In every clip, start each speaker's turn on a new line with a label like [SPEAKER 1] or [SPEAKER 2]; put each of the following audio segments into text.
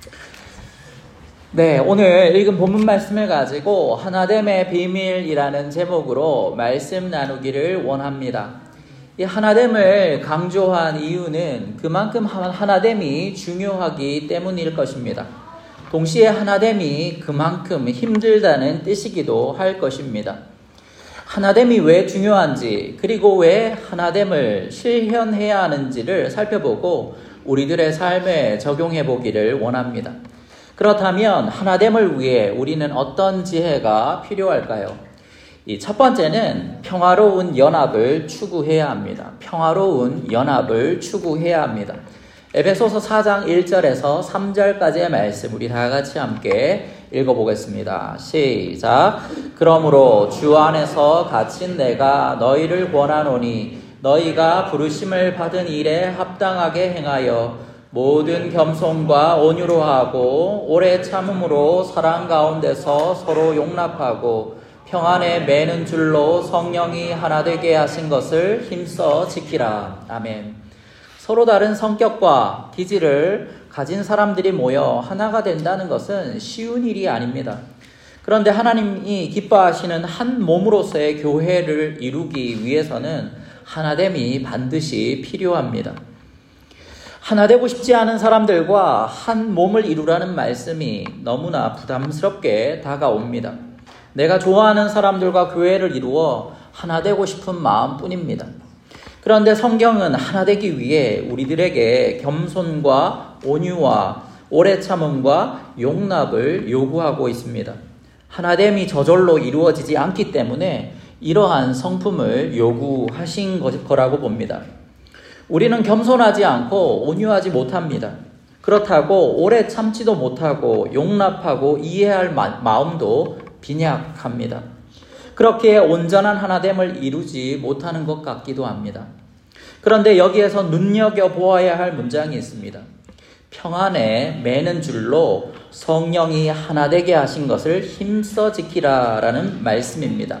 [SPEAKER 1] 네, 오늘 읽은 본문 말씀을 가지고 하나됨의 비밀이라는 제목으로 말씀 나누기를 원합니다. 이 하나됨을 강조한 이유는 그만큼 하나됨이 중요하기 때문일 것입니다. 동시에 하나됨이 그만큼 힘들다는 뜻이기도 할 것입니다. 하나됨이 왜 중요한지, 그리고 왜 하나됨을 실현해야 하는지를 살펴보고 우리들의 삶에 적용해 보기를 원합니다. 그렇다면 하나됨을 위해 우리는 어떤 지혜가 필요할까요? 이 첫 번째는 평화로운 연합을 추구해야 합니다. 평화로운 연합을 추구해야 합니다. 에베소서 4장 1절에서 3절까지의 말씀 우리 다 같이 함께 읽어보겠습니다. 시작. 그러므로 주 안에서 갇힌 내가 너희를 권하노니 너희가 부르심을 받은 일에 합당하게 행하여 모든 겸손과 온유로 하고 오래 참음으로 사랑 가운데서 서로 용납하고 평안에 매는 줄로 성령이 하나 되게 하신 것을 힘써 지키라. 아멘. 서로 다른 성격과 기질을 가진 사람들이 모여 하나가 된다는 것은 쉬운 일이 아닙니다. 그런데 하나님이 기뻐하시는 한 몸으로서의 교회를 이루기 위해서는 하나됨이 반드시 필요합니다. 하나 되고 싶지 않은 사람들과 한 몸을 이루라는 말씀이 너무나 부담스럽게 다가옵니다. 내가 좋아하는 사람들과 교회를 이루어 하나 되고 싶은 마음뿐입니다. 그런데 성경은 하나 되기 위해 우리들에게 겸손과 온유와 오래 참음과 용납을 요구하고 있습니다. 하나됨이 저절로 이루어지지 않기 때문에 이러한 성품을 요구하신 거라고 봅니다. 우리는 겸손하지 않고 온유하지 못합니다. 그렇다고 오래 참지도 못하고 용납하고 이해할 마음도 빈약합니다. 그렇게 온전한 하나됨을 이루지 못하는 것 같기도 합니다. 그런데 여기에서 눈여겨보아야 할 문장이 있습니다. 평안에 매는 줄로 성령이 하나 되게 하신 것을 힘써 지키라라는 말씀입니다.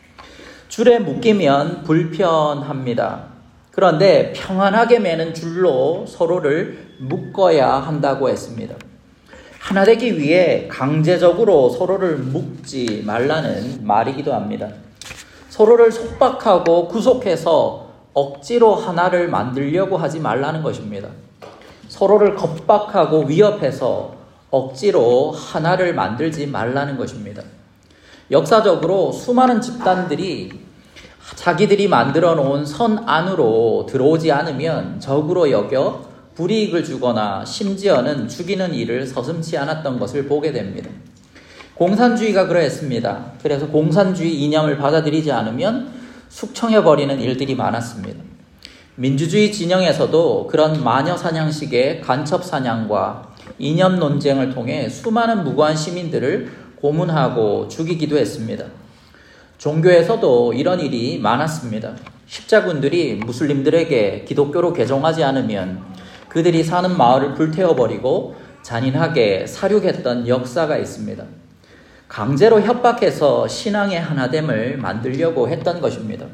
[SPEAKER 1] 줄에 묶이면 불편합니다. 그런데 평안하게 매는 줄로 서로를 묶어야 한다고 했습니다. 하나 되기 위해 강제적으로 서로를 묶지 말라는 말이기도 합니다. 서로를 속박하고 구속해서 억지로 하나를 만들려고 하지 말라는 것입니다. 서로를 겁박하고 위협해서 억지로 하나를 만들지 말라는 것입니다. 역사적으로 수많은 집단들이 자기들이 만들어 놓은 선 안으로 들어오지 않으면 적으로 여겨 불이익을 주거나 심지어는 죽이는 일을 서슴지 않았던 것을 보게 됩니다. 공산주의가 그러했습니다. 그래서 공산주의 이념을 받아들이지 않으면 숙청해버리는 일들이 많았습니다. 민주주의 진영에서도 그런 마녀사냥식의 간첩사냥과 이념 논쟁을 통해 수많은 무고한 시민들을 고문하고 죽이기도 했습니다. 종교에서도 이런 일이 많았습니다. 십자군들이 무슬림들에게 기독교로 개종하지 않으면 그들이 사는 마을을 불태워버리고 잔인하게 살육했던 역사가 있습니다. 강제로 협박해서 신앙의 하나됨을 만들려고 했던 것입니다.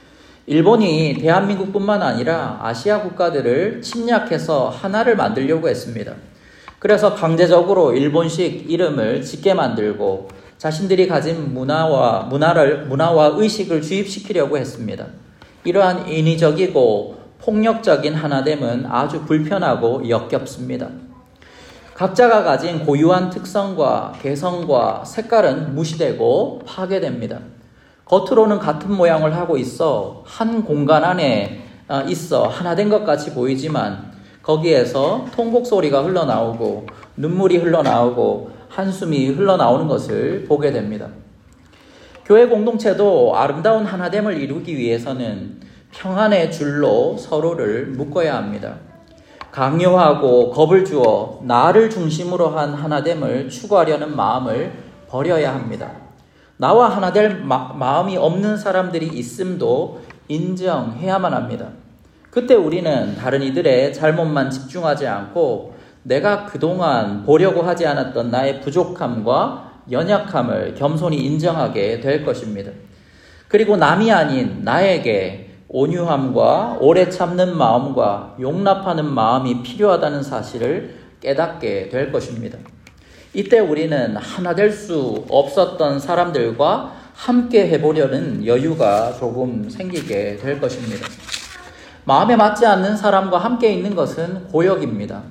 [SPEAKER 1] 일본이 대한민국뿐만 아니라 아시아 국가들을 침략해서 하나를 만들려고 했습니다. 그래서 강제적으로 일본식 이름을 짓게 만들고 자신들이 가진 문화와 의식을 주입시키려고 했습니다. 이러한 인위적이고 폭력적인 하나됨은 아주 불편하고 역겹습니다. 각자가 가진 고유한 특성과 개성과 색깔은 무시되고 파괴됩니다. 겉으로는 같은 모양을 하고 있어 한 공간 안에 있어 하나 된 것 같이 보이지만 거기에서 통곡 소리가 흘러나오고 눈물이 흘러나오고 한숨이 흘러나오는 것을 보게 됩니다. 교회 공동체도 아름다운 하나됨을 이루기 위해서는 평안의 줄로 서로를 묶어야 합니다. 강요하고 겁을 주어 나를 중심으로 한 하나됨을 추구하려는 마음을 버려야 합니다. 나와 하나 될 마음이 없는 사람들이 있음도 인정해야만 합니다. 그때 우리는 다른 이들의 잘못만 집중하지 않고 내가 그동안 보려고 하지 않았던 나의 부족함과 연약함을 겸손히 인정하게 될 것입니다. 그리고 남이 아닌 나에게 온유함과 오래 참는 마음과 용납하는 마음이 필요하다는 사실을 깨닫게 될 것입니다. 이때 우리는 하나 될 수 없었던 사람들과 함께 해보려는 여유가 조금 생기게 될 것입니다. 마음에 맞지 않는 사람과 함께 있는 것은 고역입니다.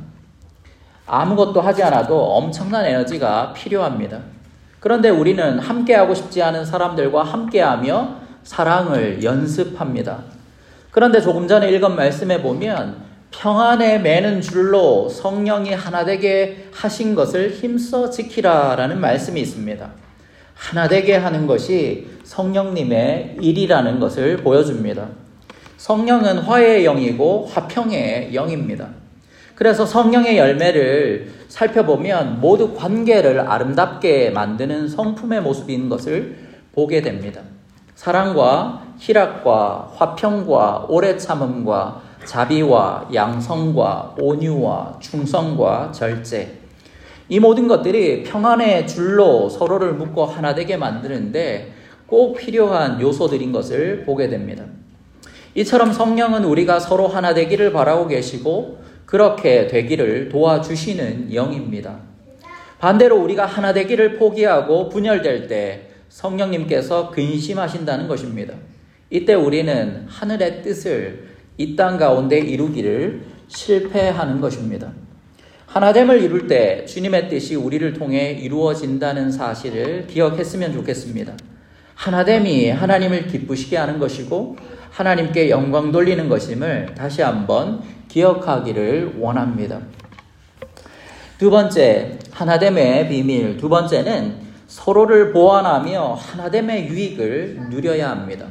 [SPEAKER 1] 아무것도 하지 않아도 엄청난 에너지가 필요합니다. 그런데 우리는 함께하고 싶지 않은 사람들과 함께하며 사랑을 연습합니다. 그런데 조금 전에 읽은 말씀에 보면 평안에 매는 줄로 성령이 하나 되게 하신 것을 힘써 지키라 라는 말씀이 있습니다. 하나 되게 하는 것이 성령님의 일이라는 것을 보여줍니다. 성령은 화해의 영이고 화평의 영입니다. 그래서 성령의 열매를 살펴보면 모두 관계를 아름답게 만드는 성품의 모습인 것을 보게 됩니다. 사랑과 희락과 화평과 오래 참음과 자비와 양성과 온유와 충성과 절제, 이 모든 것들이 평안의 줄로 서로를 묶어 하나 되게 만드는데 꼭 필요한 요소들인 것을 보게 됩니다. 이처럼 성령은 우리가 서로 하나 되기를 바라고 계시고 그렇게 되기를 도와주시는 영입니다. 반대로 우리가 하나 되기를 포기하고 분열될 때 성령님께서 근심하신다는 것입니다. 이때 우리는 하늘의 뜻을 이 땅 가운데 이루기를 실패하는 것입니다. 하나됨을 이룰 때 주님의 뜻이 우리를 통해 이루어진다는 사실을 기억했으면 좋겠습니다. 하나됨이 하나님을 기쁘시게 하는 것이고 하나님께 영광 돌리는 것임을 다시 한번 기억하기를 원합니다. 두 번째, 하나됨의 비밀. 두 번째는 서로를 보완하며 하나됨의 유익을 누려야 합니다.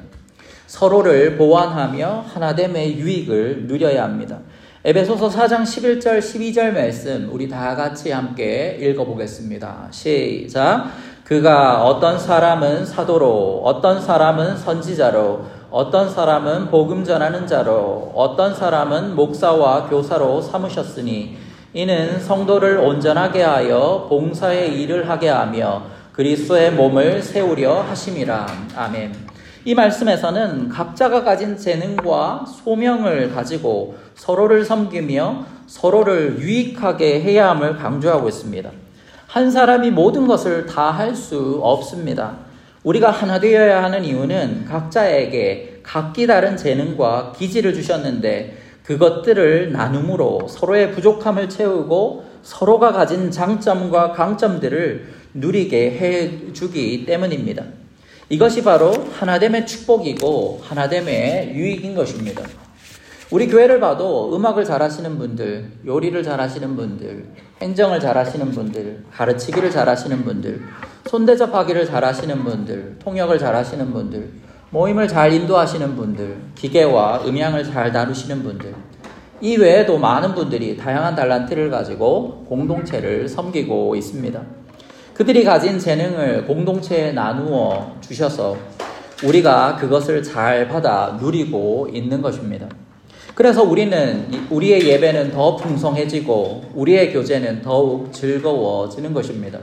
[SPEAKER 1] 서로를 보완하며 하나됨의 유익을 누려야 합니다. 에베소서 4장 11절 12절 말씀 우리 다 같이 함께 읽어보겠습니다. 시작. 그가 어떤 사람은 사도로, 어떤 사람은 선지자로, 어떤 사람은 복음 전하는 자로, 어떤 사람은 목사와 교사로 삼으셨으니 이는 성도를 온전하게 하여 봉사의 일을 하게 하며 그리스도의 몸을 세우려 하심이라. 아멘. 이 말씀에서는 각자가 가진 재능과 소명을 가지고 서로를 섬기며 서로를 유익하게 해야 함을 강조하고 있습니다. 한 사람이 모든 것을 다 할 수 없습니다. 우리가 하나 되어야 하는 이유는 각자에게 각기 다른 재능과 기질을 주셨는데 그것들을 나눔으로 서로의 부족함을 채우고 서로가 가진 장점과 강점들을 누리게 해주기 때문입니다. 이것이 바로 하나됨의 축복이고 하나됨의 유익인 것입니다. 우리 교회를 봐도 음악을 잘하시는 분들, 요리를 잘하시는 분들, 행정을 잘하시는 분들, 가르치기를 잘하시는 분들, 손대접하기를 잘하시는 분들, 통역을 잘하시는 분들, 모임을 잘 인도하시는 분들, 기계와 음향을 잘 다루시는 분들, 이 외에도 많은 분들이 다양한 달란트를 가지고 공동체를 섬기고 있습니다. 그들이 가진 재능을 공동체에 나누어 주셔서 우리가 그것을 잘 받아 누리고 있는 것입니다. 그래서 우리의 예배는 더 풍성해지고 우리의 교제는 더욱 즐거워지는 것입니다.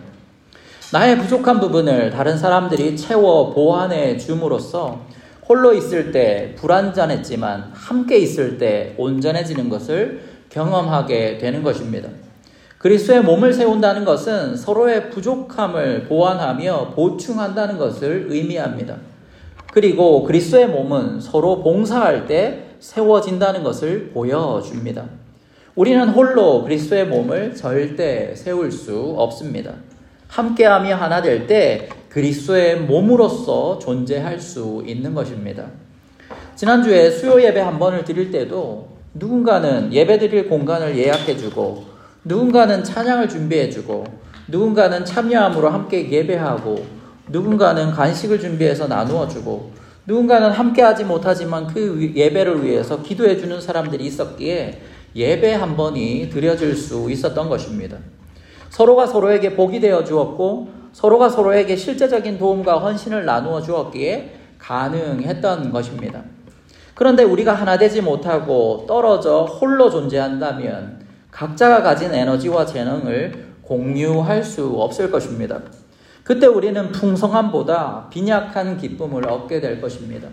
[SPEAKER 1] 나의 부족한 부분을 다른 사람들이 채워 보완해 줌으로써 홀로 있을 때 불완전했지만 함께 있을 때 온전해지는 것을 경험하게 되는 것입니다. 그리스도의 몸을 세운다는 것은 서로의 부족함을 보완하며 보충한다는 것을 의미합니다. 그리고 그리스도의 몸은 서로 봉사할 때 세워진다는 것을 보여줍니다. 우리는 홀로 그리스도의 몸을 절대 세울 수 없습니다. 함께하며 하나 될 때 그리스도의 몸으로서 존재할 수 있는 것입니다. 지난주에 수요 예배 한 번을 드릴 때도 누군가는 예배 드릴 공간을 예약해주고 누군가는 찬양을 준비해주고 누군가는 참여함으로 함께 예배하고 누군가는 간식을 준비해서 나누어주고 누군가는 함께하지 못하지만 그 예배를 위해서 기도해주는 사람들이 있었기에 예배 한 번이 드려질 수 있었던 것입니다. 서로가 서로에게 복이 되어 주었고 서로가 서로에게 실제적인 도움과 헌신을 나누어 주었기에 가능했던 것입니다. 그런데 우리가 하나 되지 못하고 떨어져 홀로 존재한다면 각자가 가진 에너지와 재능을 공유할 수 없을 것입니다. 그때 우리는 풍성함보다 빈약한 기쁨을 얻게 될 것입니다.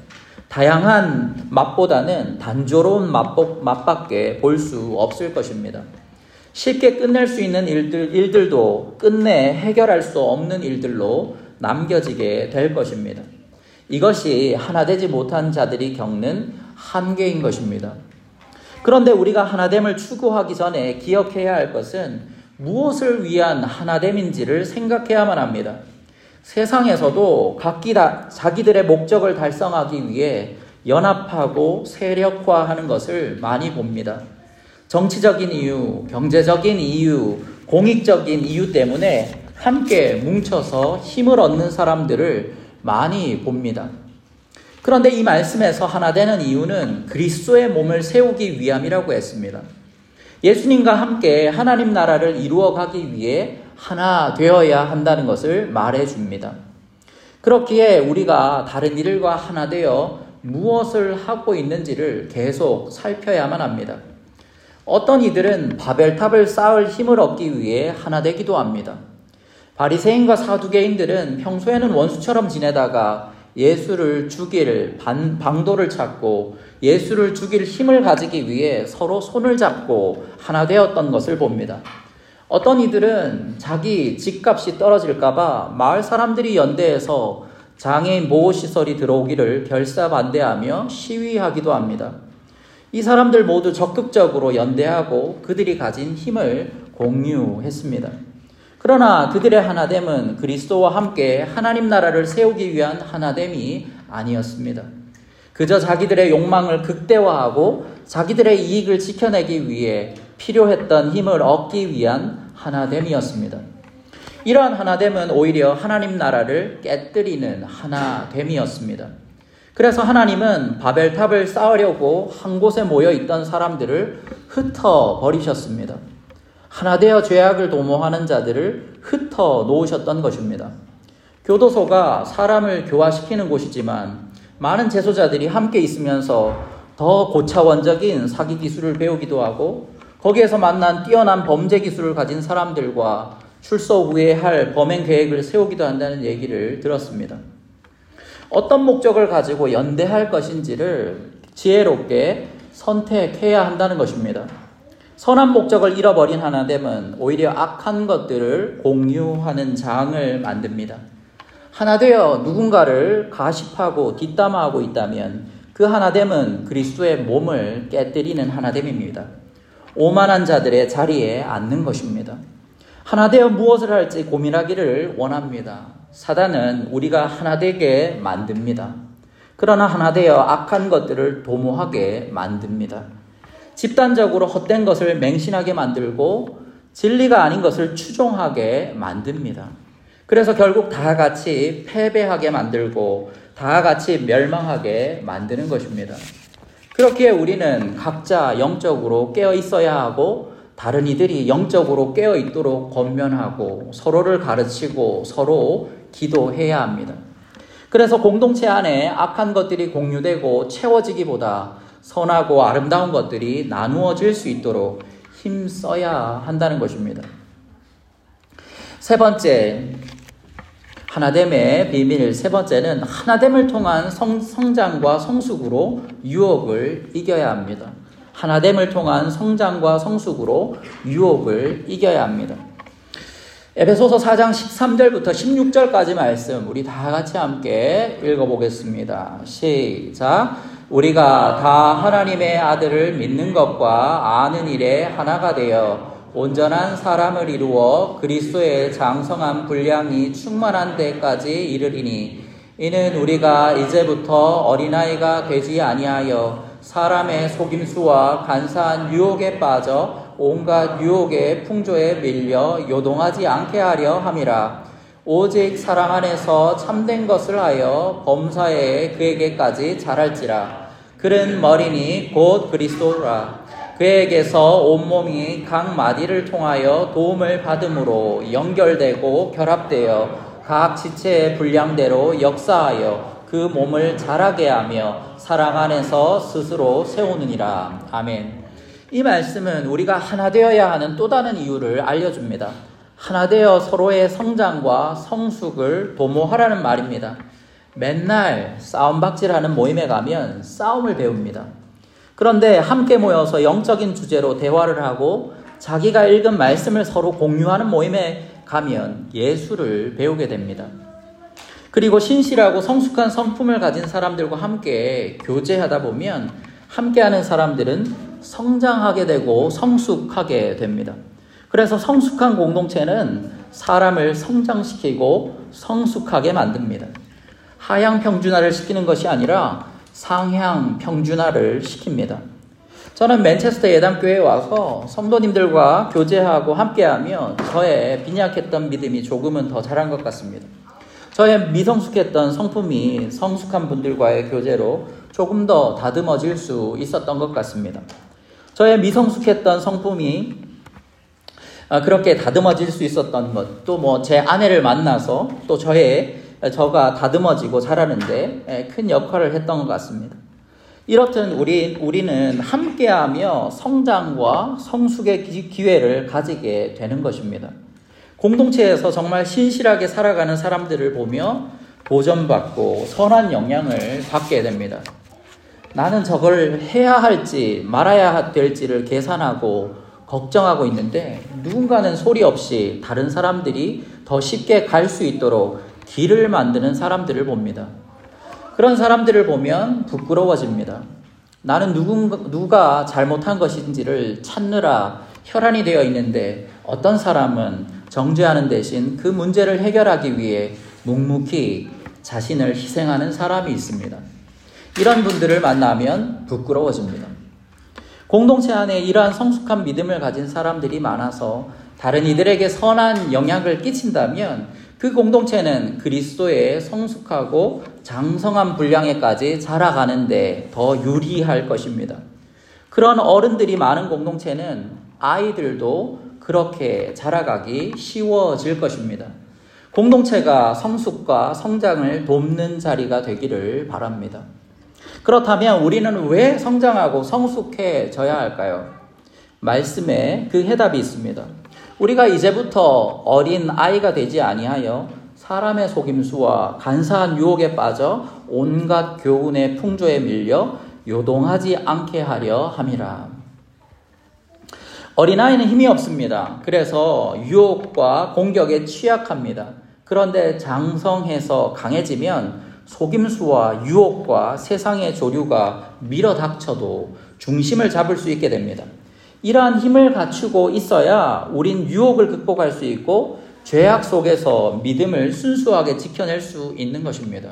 [SPEAKER 1] 다양한 맛보다는 단조로운 맛밖에 볼 수 없을 것입니다. 쉽게 끝낼 수 있는 일들도 끝내 해결할 수 없는 일들로 남겨지게 될 것입니다. 이것이 하나 되지 못한 자들이 겪는 한계인 것입니다. 그런데 우리가 하나됨을 추구하기 전에 기억해야 할 것은 무엇을 위한 하나됨인지를 생각해야만 합니다. 세상에서도 각기 다 자기들의 목적을 달성하기 위해 연합하고 세력화하는 것을 많이 봅니다. 정치적인 이유, 경제적인 이유, 공익적인 이유 때문에 함께 뭉쳐서 힘을 얻는 사람들을 많이 봅니다. 그런데 이 말씀에서 하나 되는 이유는 그리스도의 몸을 세우기 위함이라고 했습니다. 예수님과 함께 하나님 나라를 이루어가기 위해 하나 되어야 한다는 것을 말해줍니다. 그렇기에 우리가 다른 이들과 하나 되어 무엇을 하고 있는지를 계속 살펴야만 합니다. 어떤 이들은 바벨탑을 쌓을 힘을 얻기 위해 하나 되기도 합니다. 바리새인과 사두개인들은 평소에는 원수처럼 지내다가 예수를 죽일 방도를 찾고 예수를 죽일 힘을 가지기 위해 서로 손을 잡고 하나 되었던 것을 봅니다. 어떤 이들은 자기 집값이 떨어질까봐 마을 사람들이 연대해서 장애인 보호시설이 들어오기를 결사반대하며 시위하기도 합니다. 이 사람들 모두 적극적으로 연대하고 그들이 가진 힘을 공유했습니다. 그러나 그들의 하나됨은 그리스도와 함께 하나님 나라를 세우기 위한 하나됨이 아니었습니다. 그저 자기들의 욕망을 극대화하고 자기들의 이익을 지켜내기 위해 필요했던 힘을 얻기 위한 하나됨이었습니다. 이러한 하나됨은 오히려 하나님 나라를 깨뜨리는 하나됨이었습니다. 그래서 하나님은 바벨탑을 쌓으려고 한 곳에 모여 있던 사람들을 흩어버리셨습니다. 하나 되어 죄악을 도모하는 자들을 흩어 놓으셨던 것입니다. 교도소가 사람을 교화시키는 곳이지만 많은 재소자들이 함께 있으면서 더 고차원적인 사기 기술을 배우기도 하고 거기에서 만난 뛰어난 범죄 기술을 가진 사람들과 출소 후에 할 범행 계획을 세우기도 한다는 얘기를 들었습니다. 어떤 목적을 가지고 연대할 것인지를 지혜롭게 선택해야 한다는 것입니다. 선한 목적을 잃어버린 하나됨은 오히려 악한 것들을 공유하는 장을 만듭니다. 하나 되어 누군가를 가십하고 뒷담화하고 있다면 그 하나됨은 그리스도의 몸을 깨뜨리는 하나됨입니다. 오만한 자들의 자리에 앉는 것입니다. 하나 되어 무엇을 할지 고민하기를 원합니다. 사단은 우리가 하나 되게 만듭니다. 그러나 하나 되어 악한 것들을 도모하게 만듭니다. 집단적으로 헛된 것을 맹신하게 만들고 진리가 아닌 것을 추종하게 만듭니다. 그래서 결국 다 같이 패배하게 만들고 다 같이 멸망하게 만드는 것입니다. 그렇기에 우리는 각자 영적으로 깨어 있어야 하고 다른 이들이 영적으로 깨어 있도록 권면하고 서로를 가르치고 서로 기도해야 합니다. 그래서 공동체 안에 악한 것들이 공유되고 채워지기보다 선하고 아름다운 것들이 나누어질 수 있도록 힘써야 한다는 것입니다. 세 번째, 하나됨의 비밀 세 번째는 하나됨을 통한 성장과 성숙으로 유혹을 이겨야 합니다. 하나됨을 통한 성장과 성숙으로 유혹을 이겨야 합니다. 에베소서 4장 13절부터 16절까지 말씀 우리 다 같이 함께 읽어보겠습니다. 시작. 우리가 다 하나님의 아들을 믿는 것과 아는 일에 하나가 되어 온전한 사람을 이루어 그리스도의 장성한 분량이 충만한 데까지 이르리니 이는 우리가 이제부터 어린아이가 되지 아니하여 사람의 속임수와 간사한 유혹에 빠져 온갖 유혹의 풍조에 밀려 요동하지 않게 하려 함이라. 오직 사랑 안에서 참된 것을 하여 범사에 그에게까지 자랄지라. 그는 머리니 곧 그리스도라. 그에게서 온몸이 각 마디를 통하여 도움을 받음으로 연결되고 결합되어 각 지체의 분량대로 역사하여 그 몸을 자라게 하며 사랑 안에서 스스로 세우느니라. 아멘. 이 말씀은 우리가 하나 되어야 하는 또 다른 이유를 알려줍니다. 하나 되어 서로의 성장과 성숙을 도모하라는 말입니다. 맨날 싸움박질하는 모임에 가면 싸움을 배웁니다. 그런데 함께 모여서 영적인 주제로 대화를 하고 자기가 읽은 말씀을 서로 공유하는 모임에 가면 예수를 배우게 됩니다. 그리고 신실하고 성숙한 성품을 가진 사람들과 함께 교제하다 보면 함께하는 사람들은 성장하게 되고 성숙하게 됩니다. 그래서 성숙한 공동체는 사람을 성장시키고 성숙하게 만듭니다. 하향 평준화를 시키는 것이 아니라 상향 평준화를 시킵니다. 저는 맨체스터 예담교회에 와서 성도님들과 교제하고 함께하며 저의 빈약했던 믿음이 조금은 더 자란 것 같습니다. 저의 미성숙했던 성품이 성숙한 분들과의 교제로 조금 더 다듬어질 수 있었던 것 같습니다. 저의 미성숙했던 성품이 그렇게 다듬어질 수 있었던 것, 또 제 아내를 만나서 또 저가 다듬어지고 자라는데 큰 역할을 했던 것 같습니다. 이렇듯 우리는 함께하며 성장과 성숙의 기회를 가지게 되는 것입니다. 공동체에서 정말 신실하게 살아가는 사람들을 보며 보전받고 선한 영향을 받게 됩니다. 나는 저걸 해야 할지 말아야 될지를 계산하고 걱정하고 있는데 누군가는 소리 없이 다른 사람들이 더 쉽게 갈 수 있도록 길을 만드는 사람들을 봅니다. 그런 사람들을 보면 부끄러워집니다. 나는 누가 잘못한 것인지를 찾느라 혈안이 되어 있는데 어떤 사람은 정죄하는 대신 그 문제를 해결하기 위해 묵묵히 자신을 희생하는 사람이 있습니다. 이런 분들을 만나면 부끄러워집니다. 공동체 안에 이러한 성숙한 믿음을 가진 사람들이 많아서 다른 이들에게 선한 영향을 끼친다면 그 공동체는 그리스도의 성숙하고 장성한 분량에까지 자라가는데 더 유리할 것입니다. 그런 어른들이 많은 공동체는 아이들도 그렇게 자라가기 쉬워질 것입니다. 공동체가 성숙과 성장을 돕는 자리가 되기를 바랍니다. 그렇다면 우리는 왜 성장하고 성숙해져야 할까요? 말씀에 그 해답이 있습니다. 우리가 이제부터 어린 아이가 되지 아니하여 사람의 속임수와 간사한 유혹에 빠져 온갖 교훈의 풍조에 밀려 요동하지 않게 하려 함이라. 어린아이는 힘이 없습니다. 그래서 유혹과 공격에 취약합니다. 그런데 장성해서 강해지면 속임수와 유혹과 세상의 조류가 밀어닥쳐도 중심을 잡을 수 있게 됩니다. 이러한 힘을 갖추고 있어야 우린 유혹을 극복할 수 있고 죄악 속에서 믿음을 순수하게 지켜낼 수 있는 것입니다.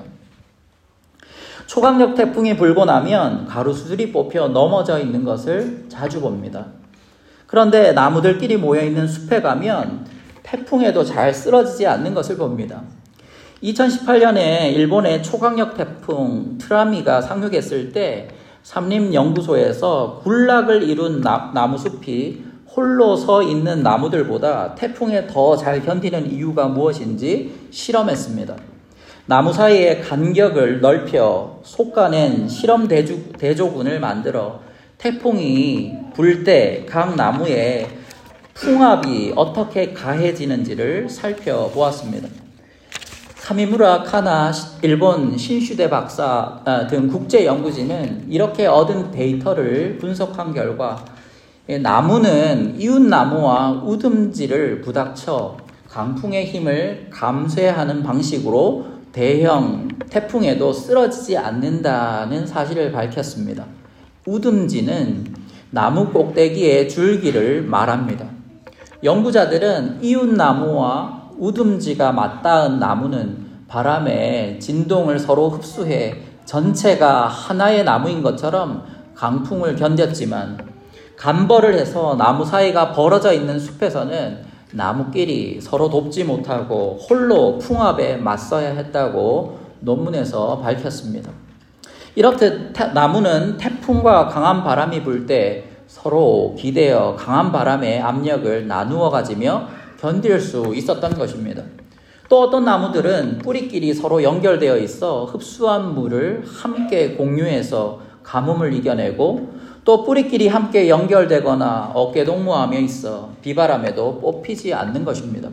[SPEAKER 1] 초강력 태풍이 불고 나면 가로수들이 뽑혀 넘어져 있는 것을 자주 봅니다. 그런데 나무들끼리 모여있는 숲에 가면 태풍에도 잘 쓰러지지 않는 것을 봅니다. 2018년에 일본의 초강력 태풍 트라미가 상륙했을 때 삼림연구소에서 군락을 이룬 나무숲이 홀로 서 있는 나무들보다 태풍에 더 잘 견디는 이유가 무엇인지 실험했습니다. 나무 사이에 간격을 넓혀 솎아낸 실험 대조군을 만들어 태풍이 불 때 각 나무에 풍압이 어떻게 가해지는지를 살펴보았습니다. 카미무라 카나 일본 신슈대 박사 등 국제연구진은 이렇게 얻은 데이터를 분석한 결과 나무는 이웃나무와 우듬지를 부닥쳐 강풍의 힘을 감쇄하는 방식으로 대형 태풍에도 쓰러지지 않는다는 사실을 밝혔습니다. 우듬지는 나무 꼭대기의 줄기를 말합니다. 연구자들은 이웃나무와 우듬지가 맞닿은 나무는 바람의 진동을 서로 흡수해 전체가 하나의 나무인 것처럼 강풍을 견뎠지만 간벌을 해서 나무 사이가 벌어져 있는 숲에서는 나무끼리 서로 돕지 못하고 홀로 풍압에 맞서야 했다고 논문에서 밝혔습니다. 이렇듯 나무는 태풍과 강한 바람이 불 때 서로 기대어 강한 바람의 압력을 나누어 가지며 견딜 수 있었던 것입니다. 또 어떤 나무들은 뿌리끼리 서로 연결되어 있어 흡수한 물을 함께 공유해서 가뭄을 이겨내고 또 뿌리끼리 함께 연결되거나 어깨동무하며 있어 비바람에도 뽑히지 않는 것입니다.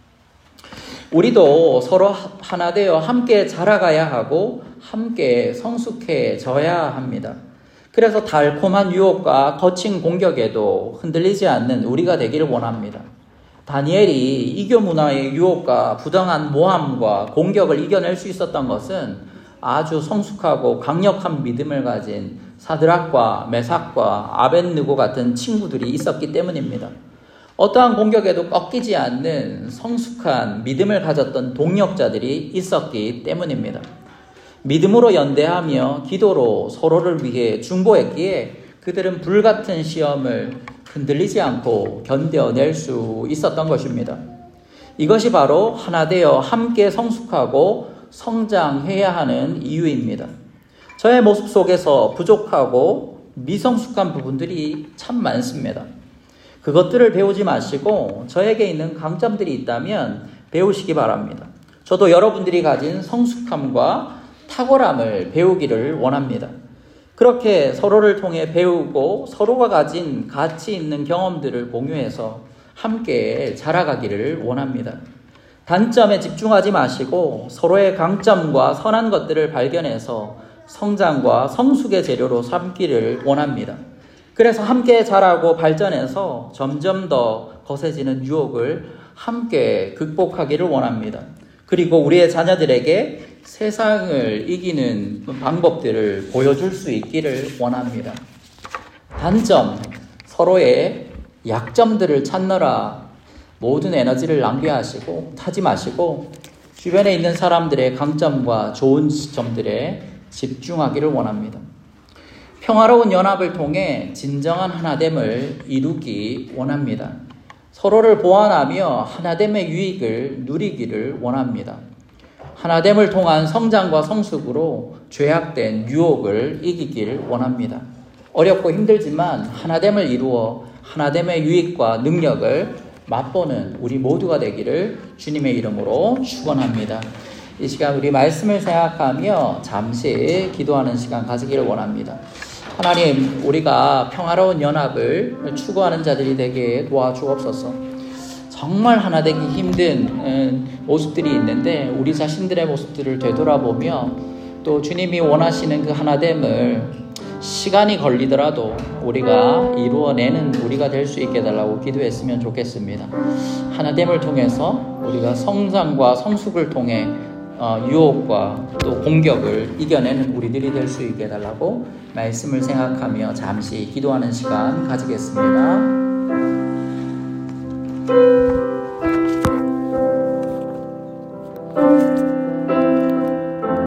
[SPEAKER 1] 우리도 서로 하나 되어 함께 자라가야 하고 함께 성숙해져야 합니다. 그래서 달콤한 유혹과 거친 공격에도 흔들리지 않는 우리가 되기를 원합니다. 다니엘이 이교 문화의 유혹과 부당한 모함과 공격을 이겨낼 수 있었던 것은 아주 성숙하고 강력한 믿음을 가진 사드락과 메삭과 아벳느고 같은 친구들이 있었기 때문입니다. 어떠한 공격에도 꺾이지 않는 성숙한 믿음을 가졌던 동력자들이 있었기 때문입니다. 믿음으로 연대하며 기도로 서로를 위해 중보했기에 그들은 불같은 시험을 흔들리지 않고 견뎌낼 수 있었던 것입니다. 이것이 바로 하나 되어 함께 성숙하고 성장해야 하는 이유입니다. 저의 모습 속에서 부족하고 미성숙한 부분들이 참 많습니다. 그것들을 배우지 마시고 저에게 있는 강점들이 있다면 배우시기 바랍니다. 저도 여러분들이 가진 성숙함과 탁월함을 배우기를 원합니다. 그렇게 서로를 통해 배우고 서로가 가진 가치 있는 경험들을 공유해서 함께 자라가기를 원합니다. 단점에 집중하지 마시고 서로의 강점과 선한 것들을 발견해서 성장과 성숙의 재료로 삼기를 원합니다. 그래서 함께 자라고 발전해서 점점 더 거세지는 유혹을 함께 극복하기를 원합니다. 그리고 우리의 자녀들에게 세상을 이기는 방법들을 보여줄 수 있기를 원합니다. 단점, 서로의 약점들을 찾느라 모든 에너지를 낭비하시고 타지 마시고 주변에 있는 사람들의 강점과 좋은 점들에 집중하기를 원합니다. 평화로운 연합을 통해 진정한 하나됨을 이루기 원합니다. 서로를 보완하며 하나됨의 유익을 누리기를 원합니다. 하나됨을 통한 성장과 성숙으로 죄악된 유혹을 이기기를 원합니다. 어렵고 힘들지만 하나됨을 이루어 하나됨의 유익과 능력을 맛보는 우리 모두가 되기를 주님의 이름으로 축원합니다. 이 시간 우리 말씀을 생각하며 잠시 기도하는 시간 가지기를 원합니다. 하나님, 우리가 평화로운 연합을 추구하는 자들이 되게 도와주옵소서. 정말 하나 되기 힘든 모습들이 있는데 우리 자신들의 모습들을 되돌아보며 또 주님이 원하시는 그 하나됨을 시간이 걸리더라도 우리가 이루어내는 우리가 될 수 있게 해달라고 기도했으면 좋겠습니다. 하나됨을 통해서 우리가 성장과 성숙을 통해 유혹과 또 공격을 이겨내는 우리들이 될 수 있게 해달라고 말씀을 생각하며 잠시 기도하는 시간 가지겠습니다.